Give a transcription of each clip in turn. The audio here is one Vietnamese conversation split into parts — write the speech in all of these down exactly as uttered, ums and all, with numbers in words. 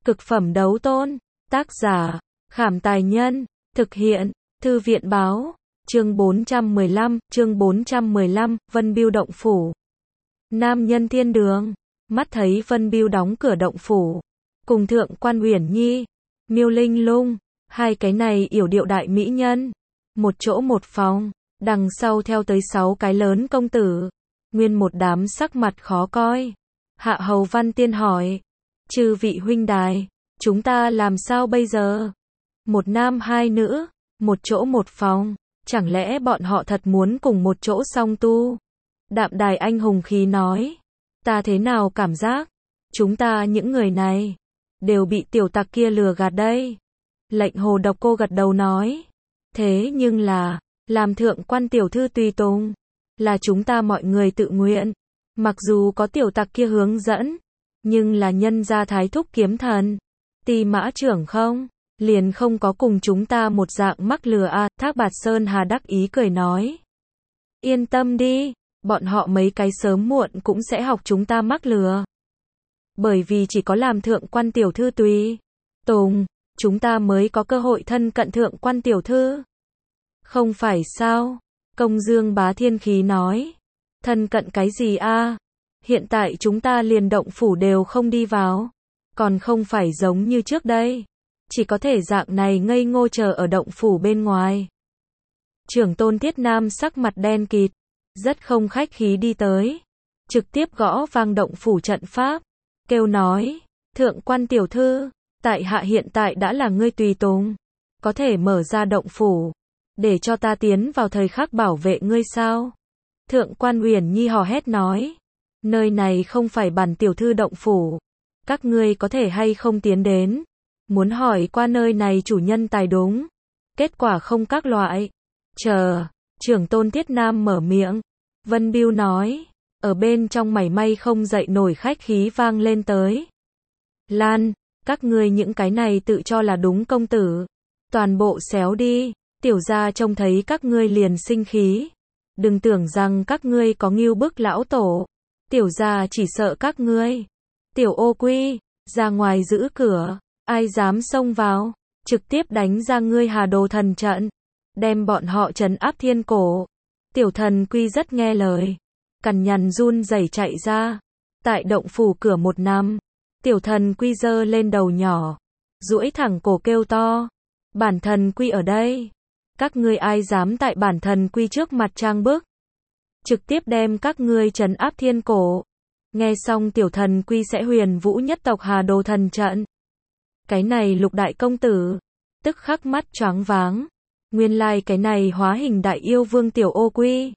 Cực phẩm đấu tôn. Tác giả, Khảm Tài Nhân. Thực hiện, Thư viện Báo. Chương bốn trăm mười lăm, chương bốn trăm mười lăm, Vân Bưu động phủ. Nam nhân thiên đường. Mắt thấy Vân Bưu đóng cửa động phủ. Cùng Thượng Quan Uyển Nhi, Miêu Linh Lung, hai cái này yểu điệu đại mỹ nhân. Một chỗ một phòng, đằng sau theo tới sáu cái lớn công tử. Nguyên một đám sắc mặt khó coi. Hạ Hầu Văn Tiên hỏi. Chư vị huynh đài, chúng ta làm sao bây giờ? Một nam hai nữ, một chỗ một phòng. Chẳng lẽ bọn họ thật muốn cùng một chỗ song tu? Đạm Đài anh hùng khí nói. Ta thế nào cảm giác? Chúng ta những người này đều bị tiểu tặc kia lừa gạt đây. Lệnh Hồ Độc Cô gật đầu nói. Thế nhưng là, làm Thượng Quan tiểu thư tùy tùng, là chúng ta mọi người tự nguyện. Mặc dù có tiểu tặc kia hướng dẫn, nhưng là nhân gia Thái Thúc kiếm thần, Tỳ Mã trưởng không, liền không có cùng chúng ta một dạng mắc lừa a. Thác Bạt Sơn Hà đắc ý cười nói. Yên tâm đi, bọn họ mấy cái sớm muộn cũng sẽ học chúng ta mắc lừa. Bởi vì chỉ có làm Thượng Quan tiểu thư tùy tùng, chúng ta mới có cơ hội thân cận Thượng Quan tiểu thư. Không phải sao? Công Dương Bá Thiên khí nói. Thân cận cái gì a? Hiện tại chúng ta liền động phủ đều không đi vào, còn không phải giống như trước đây, chỉ có thể dạng này ngây ngô chờ ở động phủ bên ngoài. Trưởng tôn Tiết Nam sắc mặt đen kịt, rất không khách khí đi tới, trực tiếp gõ vang động phủ trận pháp, kêu nói, Thượng Quan tiểu thư, tại hạ hiện tại đã là ngươi tùy tùng, có thể mở ra động phủ, để cho ta tiến vào thời khắc bảo vệ ngươi sao? Thượng Quan Uyển Nhi hò hét nói, nơi này không phải bản tiểu thư động phủ, các ngươi có thể hay không tiến đến, muốn hỏi qua nơi này chủ nhân tài đúng, kết quả không các loại. Chờ, trưởng tôn Tiết Nam mở miệng, Vân Bưu nói, ở bên trong mảy may không dậy nổi khách khí vang lên tới. Lan, các ngươi những cái này tự cho là đúng công tử, toàn bộ xéo đi, tiểu gia trông thấy các ngươi liền sinh khí. Đừng tưởng rằng các ngươi có ngưu bức lão tổ, tiểu gia chỉ sợ các ngươi. Tiểu Ô Quy, ra ngoài giữ cửa, ai dám xông vào, trực tiếp đánh ra ngươi Hà Đồ thần trận, đem bọn họ trấn áp thiên cổ. Tiểu Thần Quy rất nghe lời, cằn nhằn run rẩy chạy ra. Tại động phủ cửa một năm, Tiểu Thần Quy giơ lên đầu nhỏ, duỗi thẳng cổ kêu to, bản Thần Quy ở đây. Các ngươi ai dám tại bản Thần Quy trước mặt trang bức, trực tiếp đem các ngươi trấn áp thiên cổ. Nghe xong Tiểu Thần Quy sẽ huyền vũ nhất tộc Hà Đồ thần trận. Cái này lục đại công tử, tức khắc mắt choáng váng. Nguyên lai like cái này hóa hình đại yêu vương Tiểu Ô Quy,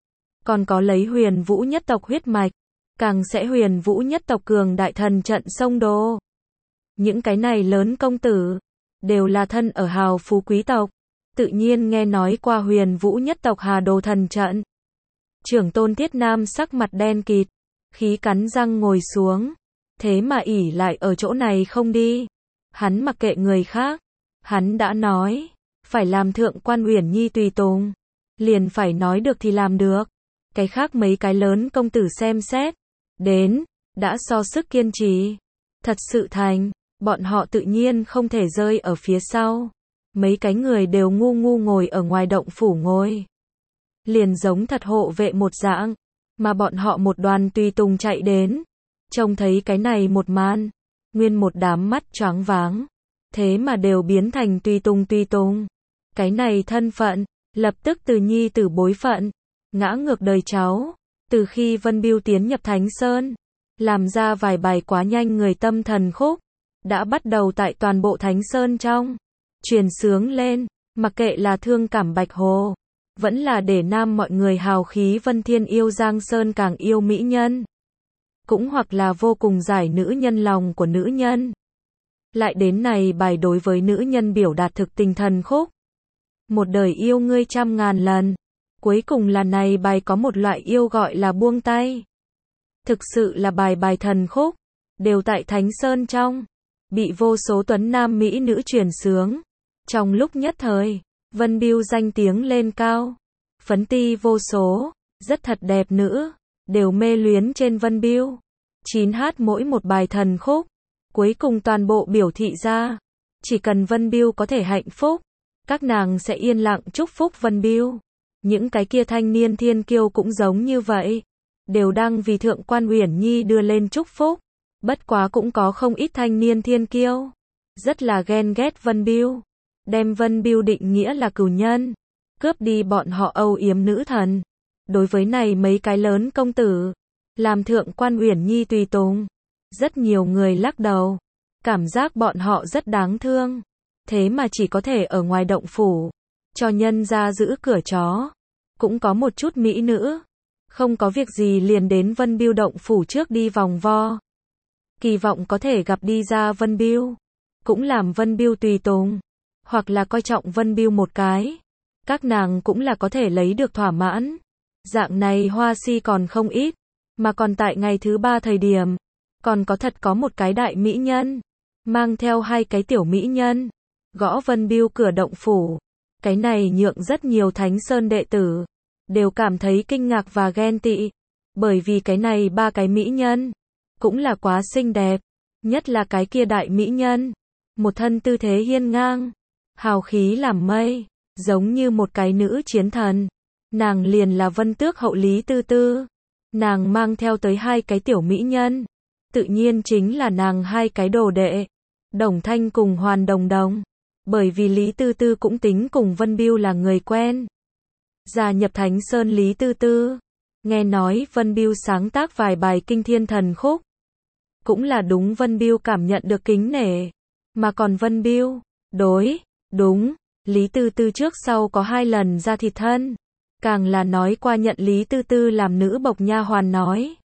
còn có lấy huyền vũ nhất tộc huyết mạch, càng sẽ huyền vũ nhất tộc cường đại thần trận sông đô. Những cái này lớn công tử, đều là thân ở hào phú quý tộc, tự nhiên nghe nói qua huyền vũ nhất tộc Hà Đồ thần trận. Trưởng tôn Tiết Nam sắc mặt đen kịt, khí cắn răng ngồi xuống, thế mà ỷ lại ở chỗ này không đi. Hắn mặc kệ người khác, hắn đã nói, phải làm Thượng Quan Uyển Nhi tùy tùng, liền phải nói được thì làm được. Cái khác mấy cái lớn công tử xem xét, đến, đã so sức kiên trì. Thật sự thành, bọn họ tự nhiên không thể rơi ở phía sau. Mấy cái người đều ngu ngu ngồi ở ngoài động phủ ngồi. Liền giống thật hộ vệ một dạng, mà bọn họ một đoàn tùy tùng chạy đến. Trông thấy cái này một màn, nguyên một đám mắt choáng váng. Thế mà đều biến thành tùy tùng tùy tùng. Cái này thân phận, lập tức từ nhi tử bối phận, ngã ngược đời cháu. Từ khi Vân Bưu tiến nhập Thánh Sơn, làm ra vài bài quá nhanh người tâm thần khúc, đã bắt đầu tại toàn bộ Thánh Sơn trong truyền sướng lên, mặc kệ là thương cảm Bạch Hồ, vẫn là để nam mọi người hào khí Vân Thiên yêu Giang Sơn càng yêu mỹ nhân, cũng hoặc là vô cùng giải nữ nhân lòng của nữ nhân. Lại đến này bài đối với nữ nhân biểu đạt thực tình thần khúc. Một đời yêu ngươi trăm ngàn lần. Cuối cùng là này bài có một loại yêu gọi là buông tay. Thực sự là bài bài thần khúc, đều tại Thánh Sơn trong, bị vô số tuấn nam mỹ nữ truyền sướng. Trong lúc nhất thời, Vân Bưu danh tiếng lên cao, phấn ti vô số, rất thật đẹp nữ, đều mê luyến trên Vân Bưu. Chín hát mỗi một bài thần khúc, Cuối cùng toàn bộ biểu thị ra, chỉ cần Vân Biêu có thể hạnh phúc, các nàng sẽ yên lặng chúc phúc Vân Biêu. Những cái kia thanh niên thiên kiêu cũng giống như vậy, đều đang vì Thượng quan Uyển Nhi đưa lên chúc phúc. Bất quá cũng có không ít thanh niên thiên kiêu rất là ghen ghét Vân Biêu, đem Vân Biêu định nghĩa là cừu nhân, cướp đi bọn họ âu yếm nữ thần. Đối với này mấy cái lớn công tử, làm Thượng quan Uyển Nhi tùy tùng, rất nhiều người lắc đầu, cảm giác bọn họ rất đáng thương, thế mà chỉ có thể ở ngoài động phủ, cho nhân ra giữ cửa chó. Cũng có một chút mỹ nữ, không có việc gì liền đến Vân Biêu động phủ trước đi vòng vo, kỳ vọng có thể gặp đi ra Vân Biêu, cũng làm Vân Biêu tùy tùng, hoặc là coi trọng Vân Biêu một cái, các nàng cũng là có thể lấy được thỏa mãn. Dạng này hoa si còn không ít, mà còn tại ngày thứ ba thời điểm, còn có thật có một cái đại mỹ nhân, mang theo hai cái tiểu mỹ nhân, gõ Vân Biêu cửa động phủ. Cái này nhượng rất nhiều Thánh Sơn đệ tử đều cảm thấy kinh ngạc và ghen tị, bởi vì cái này ba cái mỹ nhân cũng là quá xinh đẹp, nhất là cái kia đại mỹ nhân, một thân tư thế hiên ngang, hào khí làm mây, giống như một cái nữ chiến thần. Nàng liền là Vân Tước hậu Lý Tư Tư. Nàng mang theo tới hai cái tiểu mỹ nhân, tự nhiên chính là nàng hai cái đồ đệ, Đồng Thanh cùng Hoàn Đồng Đồng. Bởi vì Lý Tư Tư cũng tính cùng Vân Biêu là người quen. Gia nhập Thánh Sơn Lý Tư Tư, nghe nói Vân Biêu sáng tác vài bài kinh thiên thần khúc, cũng là đúng Vân Biêu cảm nhận được kính nể. Mà còn Vân Biêu, đối, đúng, Lý Tư Tư trước sau có hai lần ra thịt thân, càng là nói qua nhận Lý Tư Tư làm nữ bộc nha hoàn nói.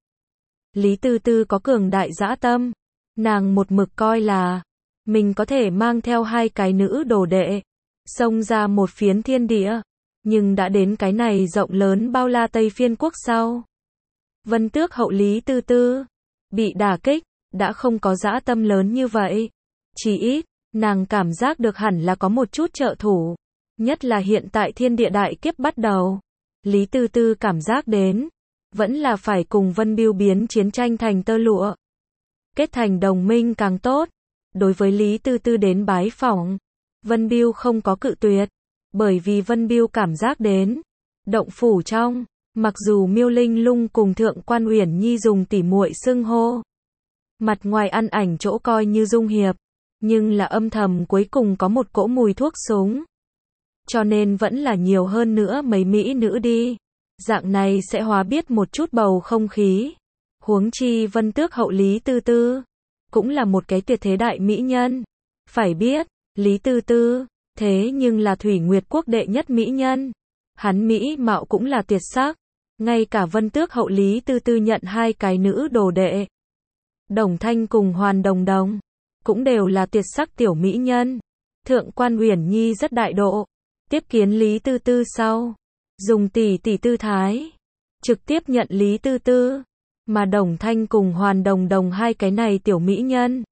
Lý Tư Tư có cường đại dã tâm, nàng một mực coi là mình có thể mang theo hai cái nữ đồ đệ, xông ra một phiến thiên địa, nhưng đã đến cái này rộng lớn bao la Tây Phiên quốc sau. Vân Tước hậu Lý Tư Tư bị đả kích, đã không có dã tâm lớn như vậy. Chỉ ít, nàng cảm giác được hẳn là có một chút trợ thủ, nhất là hiện tại thiên địa đại kiếp bắt đầu. Lý Tư Tư cảm giác đến, vẫn là phải cùng Vân Biêu biến chiến tranh thành tơ lụa, kết thành đồng minh càng tốt. Đối với Lý Tư Tư đến bái phỏng, Vân Biêu không có cự tuyệt, bởi vì Vân Biêu cảm giác đến, động phủ trong, mặc dù Miêu Linh Lung cùng Thượng quan Uyển Nhi dùng tỉ muội xưng hô, mặt ngoài ăn ảnh chỗ coi như dung hiệp, nhưng là âm thầm cuối cùng có một cỗ mùi thuốc súng. Cho nên vẫn là nhiều hơn nữa mấy mỹ nữ đi, dạng này sẽ hóa biết một chút bầu không khí. Huống chi Vân Tước hậu Lý Tư Tư cũng là một cái tuyệt thế đại mỹ nhân. Phải biết, Lý Tư Tư, thế nhưng là Thủy Nguyệt quốc đệ nhất mỹ nhân. Hắn mỹ mạo cũng là tuyệt sắc. Ngay cả Vân Tước hậu Lý Tư Tư nhận hai cái nữ đồ đệ, Đồng Thanh cùng Hoàn Đồng Đồng, cũng đều là tuyệt sắc tiểu mỹ nhân. Thượng quan Uyển Nhi rất đại độ, tiếp kiến Lý Tư Tư sau, dùng tỷ tỷ tư thái, trực tiếp nhận Lý Tư Tư. Mà Đồng Thanh cùng Hoàn Đồng Đồng hai cái này tiểu mỹ nhân,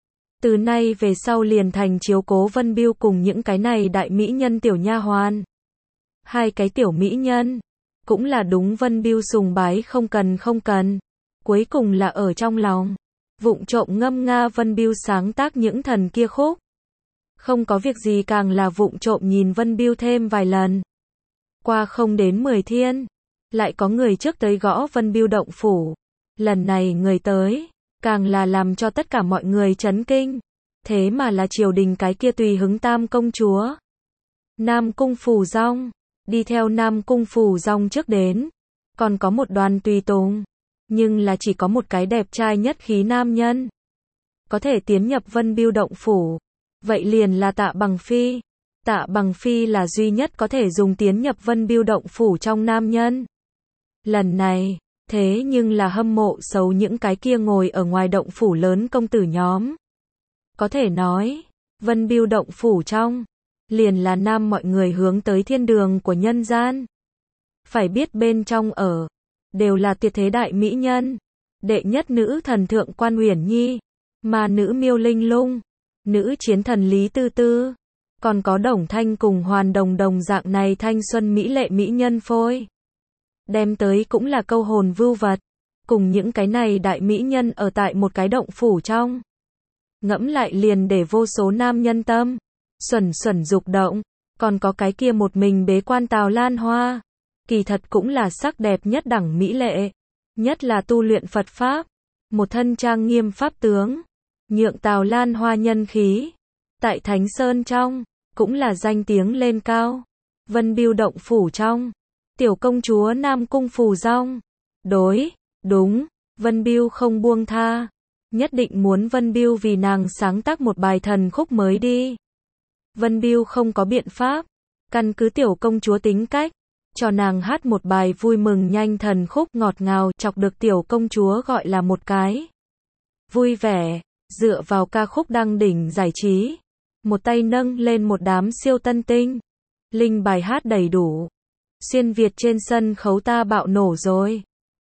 từ nay về sau liền thành chiếu cố Vân Biêu cùng những cái này đại mỹ nhân tiểu nha hoàn. Hai cái tiểu mỹ nhân, cũng là đúng Vân Biêu sùng bái không cần không cần, cuối cùng là ở trong lòng, vụng trộm ngâm nga Vân Biêu sáng tác những thần kia khúc. Không có việc gì càng là vụng trộm nhìn Vân Biêu thêm vài lần. Qua không đến mười thiên, lại có người trước tới gõ Vân Biêu động phủ. Lần này người tới, càng là làm cho tất cả mọi người chấn kinh. Thế mà là triều đình cái kia tùy hứng tam công chúa. Nam Cung Phù Dong, đi theo Nam Cung Phù Dong trước đến. Còn có một đoàn tùy tùng, nhưng là chỉ có một cái đẹp trai nhất khí nam nhân có thể tiến nhập Vân Biêu động phủ. Vậy liền là Tạ Bằng Phi. Tạ Bằng Phi là duy nhất có thể dùng tiến nhập Vân Biêu động phủ trong nam nhân. Lần này, thế nhưng là hâm mộ xấu những cái kia ngồi ở ngoài động phủ lớn công tử nhóm. Có thể nói, Vân Biêu động phủ trong, liền là nam mọi người hướng tới thiên đường của nhân gian. Phải biết bên trong ở, đều là tuyệt thế đại mỹ nhân. Đệ nhất nữ thần Thượng quan Uyển Nhi, mà nữ Miêu Linh Lung, nữ chiến thần Lý Tư Tư, còn có Đồng Thanh cùng Hoàn Đồng Đồng dạng này thanh xuân mỹ lệ mỹ nhân phôi. Đem tới cũng là câu hồn vưu vật, cùng những cái này đại mỹ nhân ở tại một cái động phủ trong. ngẫm lại liền để vô số nam nhân tâm xuẩn xuẩn dục động, còn có cái kia một mình bế quan Tào Lan Hoa, kỳ thật cũng là sắc đẹp nhất đẳng mỹ lệ, nhất là tu luyện Phật pháp, một thân trang nghiêm pháp tướng, nhượng Tào Lan Hoa nhân khí, tại Thánh Sơn trong, cũng là danh tiếng lên cao. Vân Bưu động phủ trong, tiểu công chúa Nam Cung Phù Dong, đối, đúng, Vân Bưu không buông tha, nhất định muốn Vân Bưu vì nàng sáng tác một bài thần khúc mới đi. Vân Bưu không có biện pháp, căn cứ tiểu công chúa tính cách, cho nàng hát một bài vui mừng nhanh thần khúc ngọt ngào, chọc được tiểu công chúa gọi là một cái vui vẻ, dựa vào ca khúc đăng đỉnh giải trí, một tay nâng lên một đám siêu tân tinh, linh bài hát đầy đủ, xuyên Việt trên sân khấu ta bạo nổ rồi.